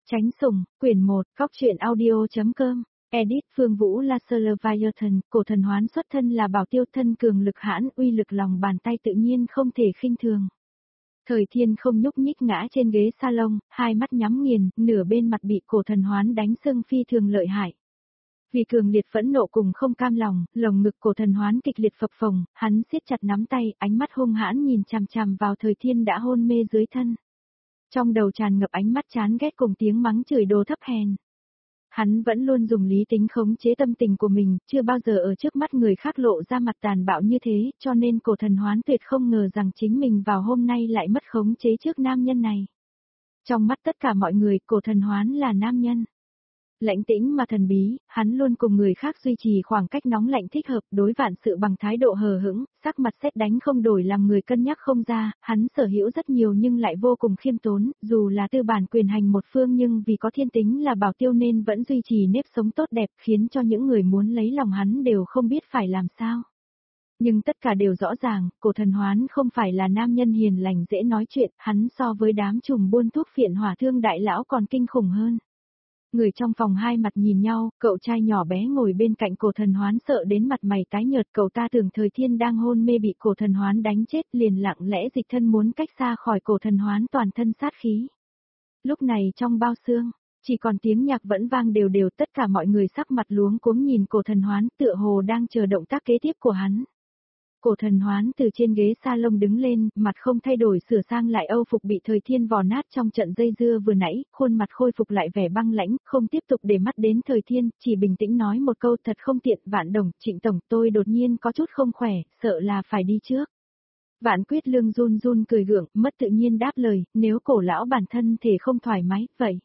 Tránh Sủng, quyển 1, Góc truyện audio.com, edit Phương Vũ Leviathan, cổ thần hoán xuất thân là bảo tiêu thân cường lực hãn, uy lực lòng bàn tay tự nhiên không thể khinh thường. Thời Thiên không nhúc nhích ngã trên ghế salon, hai mắt nhắm nghiền, nửa bên mặt bị cổ thần hoán đánh sưng phi thường lợi hại. Vì cường liệt phẫn nộ cùng không cam lòng, lồng ngực cổ thần hoán kịch liệt phập phồng, hắn siết chặt nắm tay, ánh mắt hung hãn nhìn chằm chằm vào Thời Thiên đã hôn mê dưới thân. Trong đầu tràn ngập ánh mắt chán ghét cùng tiếng mắng chửi đồ thấp hèn. Hắn vẫn luôn dùng lý tính khống chế tâm tình của mình, chưa bao giờ ở trước mắt người khác lộ ra mặt tàn bạo như thế, cho nên cổ thần hoán tuyệt không ngờ rằng chính mình vào hôm nay lại mất khống chế trước nam nhân này. Trong mắt tất cả mọi người, cổ thần hoán là nam nhân. Lãnh tĩnh mà thần bí, hắn luôn cùng người khác duy trì khoảng cách nóng lạnh thích hợp, đối vạn sự bằng thái độ hờ hững, sắc mặt sét đánh không đổi làm người cân nhắc không ra, hắn sở hữu rất nhiều nhưng lại vô cùng khiêm tốn, dù là tư bản quyền hành một phương nhưng vì có thiên tính là bảo tiêu nên vẫn duy trì nếp sống tốt đẹp, khiến cho những người muốn lấy lòng hắn đều không biết phải làm sao. Nhưng tất cả đều rõ ràng, cổ thần hoán không phải là nam nhân hiền lành dễ nói chuyện, hắn so với đám trùm buôn thuốc phiện hỏa thương đại lão còn kinh khủng hơn. Người trong phòng hai mặt nhìn nhau, cậu trai nhỏ bé ngồi bên cạnh cổ thần hoán sợ đến mặt mày tái nhợt, cậu ta tưởng Thời Thiên đang hôn mê bị cổ thần hoán đánh chết, liền lặng lẽ dịch thân muốn cách xa khỏi cổ thần hoán toàn thân sát khí. Lúc này trong bao xương, chỉ còn tiếng nhạc vẫn vang đều đều, tất cả mọi người sắc mặt luống cuống nhìn cổ thần hoán tựa hồ đang chờ động tác kế tiếp của hắn. Cổ thần hoán từ trên ghế salon đứng lên, mặt không thay đổi sửa sang lại âu phục bị Thời Thiên vò nát trong trận dây dưa vừa nãy, khuôn mặt khôi phục lại vẻ băng lãnh, không tiếp tục để mắt đến Thời Thiên, chỉ bình tĩnh nói một câu thật không tiện, Vạn Đồng, Trịnh Tổng, tôi đột nhiên có chút không khỏe, sợ là phải đi trước. Vạn Quyết Lương run run cười gượng, mất tự nhiên đáp lời, nếu cổ lão bản thân thể không thoải mái,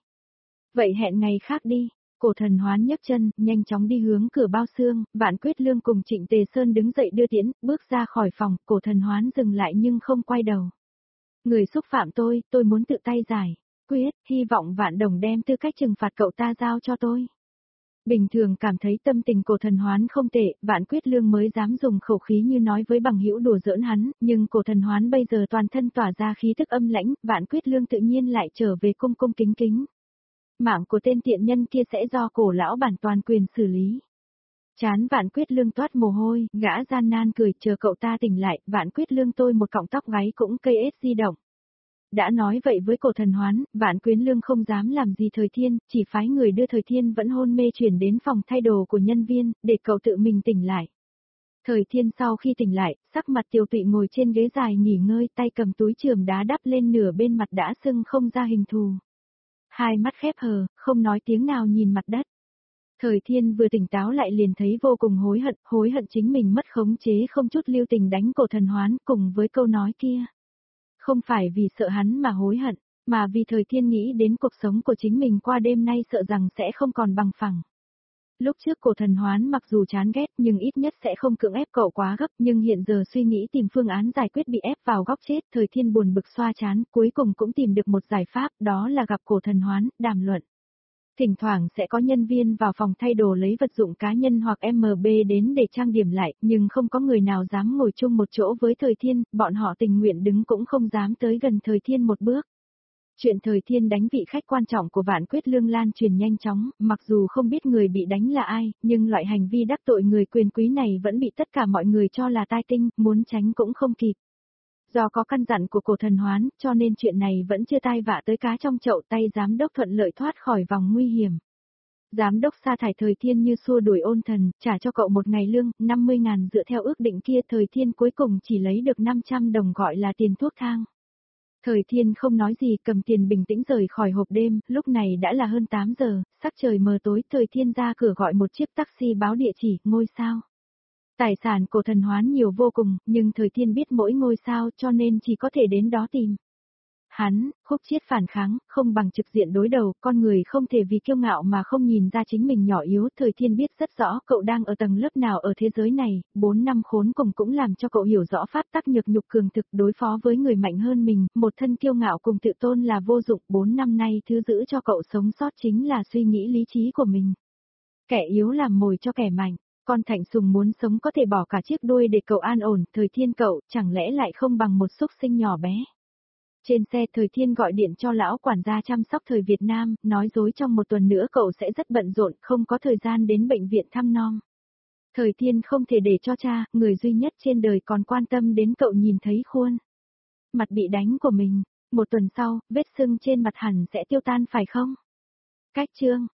vậy hẹn ngày khác đi. Cổ thần hoán nhấc chân, nhanh chóng đi hướng cửa bao xương, Vạn Quyết Lương cùng Trịnh Tề Sơn đứng dậy đưa tiễn, bước ra khỏi phòng, cổ thần hoán dừng lại nhưng không quay đầu. Người xúc phạm tôi muốn tự tay giải quyết, hy vọng Vạn Đồng đem tư cách trừng phạt cậu ta giao cho tôi. Bình thường cảm thấy tâm tình cổ thần hoán không tệ, Vạn Quyết Lương mới dám dùng khẩu khí như nói với bằng hữu đùa giỡn hắn, nhưng cổ thần hoán bây giờ toàn thân tỏa ra khí tức âm lãnh, Vạn Quyết Lương tự nhiên lại trở về cung cung kính kính. Mạng của tên tiện nhân kia sẽ do cổ lão bản toàn quyền xử lý. Chán Vạn Quyết Lương toát mồ hôi, gã gian nan cười, chờ cậu ta tỉnh lại, Vạn Quyết Lương tôi một cọng tóc gáy cũng cây ếch di động. Đã nói vậy với cổ thần hoán, Vạn Quyết Lương không dám làm gì Thời Thiên, chỉ phái người đưa Thời Thiên vẫn hôn mê chuyển đến phòng thay đồ của nhân viên, để cậu tự mình tỉnh lại. Thời Thiên sau khi tỉnh lại, sắc mặt tiều tụy ngồi trên ghế dài nghỉ ngơi, tay cầm túi chườm đá đắp lên nửa bên mặt đã sưng không ra hình thù. Hai mắt khép hờ, không nói tiếng nào nhìn mặt đất. Thời Thiên vừa tỉnh táo lại liền thấy vô cùng hối hận chính mình mất khống chế không chút lưu tình đánh cổ thần hoán cùng với câu nói kia. Không phải vì sợ hắn mà hối hận, mà vì Thời Thiên nghĩ đến cuộc sống của chính mình qua đêm nay sợ rằng sẽ không còn bằng phẳng. Lúc trước cổ thần hoán mặc dù chán ghét nhưng ít nhất sẽ không cưỡng ép cậu quá gấp, nhưng hiện giờ suy nghĩ tìm phương án giải quyết bị ép vào góc chết, Thời Thiên buồn bực xoa chán, cuối cùng cũng tìm được một giải pháp, đó là gặp cổ thần hoán, đàm luận. Thỉnh thoảng sẽ có nhân viên vào phòng thay đồ lấy vật dụng cá nhân hoặc MB đến để trang điểm lại, nhưng không có người nào dám ngồi chung một chỗ với Thời Thiên, bọn họ tình nguyện đứng cũng không dám tới gần Thời Thiên một bước. Chuyện Thời Thiên đánh vị khách quan trọng của Vạn Quyết Lương lan truyền nhanh chóng, mặc dù không biết người bị đánh là ai, nhưng loại hành vi đắc tội người quyền quý này vẫn bị tất cả mọi người cho là tai tinh, muốn tránh cũng không kịp. Do có căn dặn của cổ thần hoán, cho nên chuyện này vẫn chưa tai vạ tới cá trong chậu, tay giám đốc thuận lợi thoát khỏi vòng nguy hiểm. Giám đốc sa thải Thời Thiên như xua đuổi ôn thần, trả cho cậu một ngày lương, 50.000 dựa theo ước định kia, Thời Thiên cuối cùng chỉ lấy được 500 đồng gọi là tiền thuốc thang. Thời Thiên không nói gì, cầm tiền bình tĩnh rời khỏi hộp đêm, lúc này đã là hơn 8 giờ, sắc trời mờ tối, Thời Thiên ra cửa gọi một chiếc taxi báo địa chỉ, ngôi sao. Tài sản cổ thần hoán nhiều vô cùng, nhưng Thời Thiên biết mỗi ngôi sao cho nên chỉ có thể đến đó tìm. Hắn, khúc chiết phản kháng, không bằng trực diện đối đầu, con người không thể vì kiêu ngạo mà không nhìn ra chính mình nhỏ yếu. Thời Thiên biết rất rõ cậu đang ở tầng lớp nào ở thế giới này, 4 năm khốn cùng cũng làm cho cậu hiểu rõ pháp tắc nhược nhục cường thực đối phó với người mạnh hơn mình, một thân kiêu ngạo cùng tự tôn là vô dụng. 4 năm nay thứ giữ cho cậu sống sót chính là suy nghĩ lý trí của mình. Kẻ yếu làm mồi cho kẻ mạnh. Con Thạnh Sùng muốn sống có thể bỏ cả chiếc đuôi để cậu an ổn, Thời Thiên cậu chẳng lẽ lại không bằng một súc sinh nhỏ bé. Trên xe Thời Thiên gọi điện cho lão quản gia chăm sóc Thời Việt Nam, nói dối trong 1 tuần nữa cậu sẽ rất bận rộn, không có thời gian đến bệnh viện thăm nom. Thời Thiên không thể để cho cha, người duy nhất trên đời còn quan tâm đến cậu nhìn thấy khuôn mặt bị đánh của mình. 1 tuần sau, vết sưng trên mặt hẳn sẽ tiêu tan phải không? Cách chương